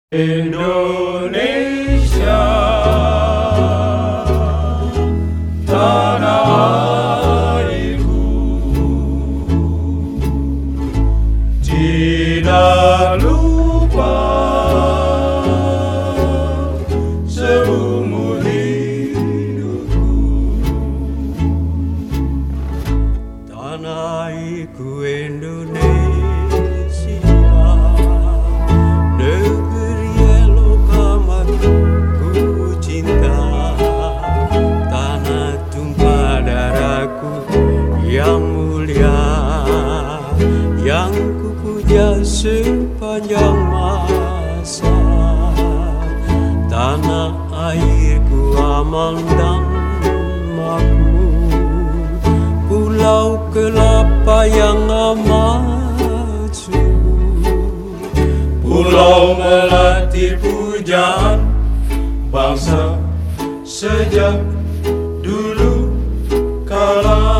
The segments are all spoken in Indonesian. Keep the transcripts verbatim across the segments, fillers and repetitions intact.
Indonesia, tanah airku, tidak lupa seumur hidupku. Tanah airku Indonesia, yang mulia, yang kupuja sepanjang masa. Tanah airku aman dan makmur, pulau kelapa yang amat subur, pulau melati pujaan bangsa sejak dulu kala.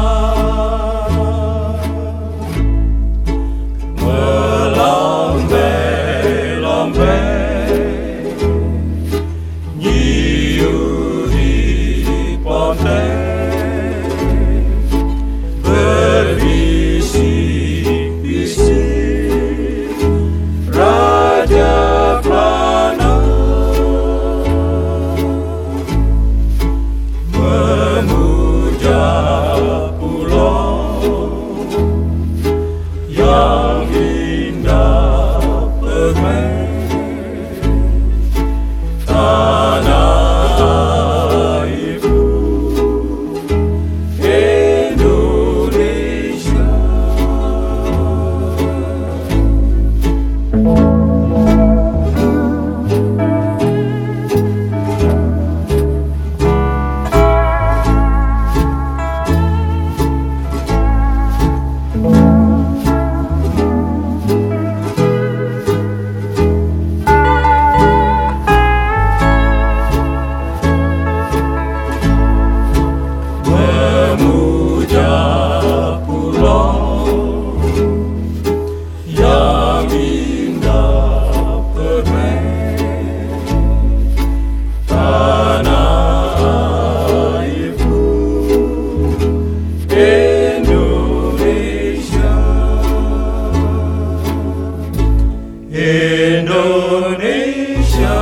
Indonesia,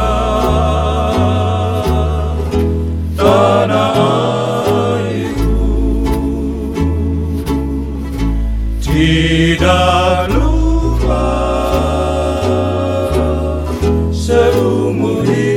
tanah airku, tidak lupa seumur hidup.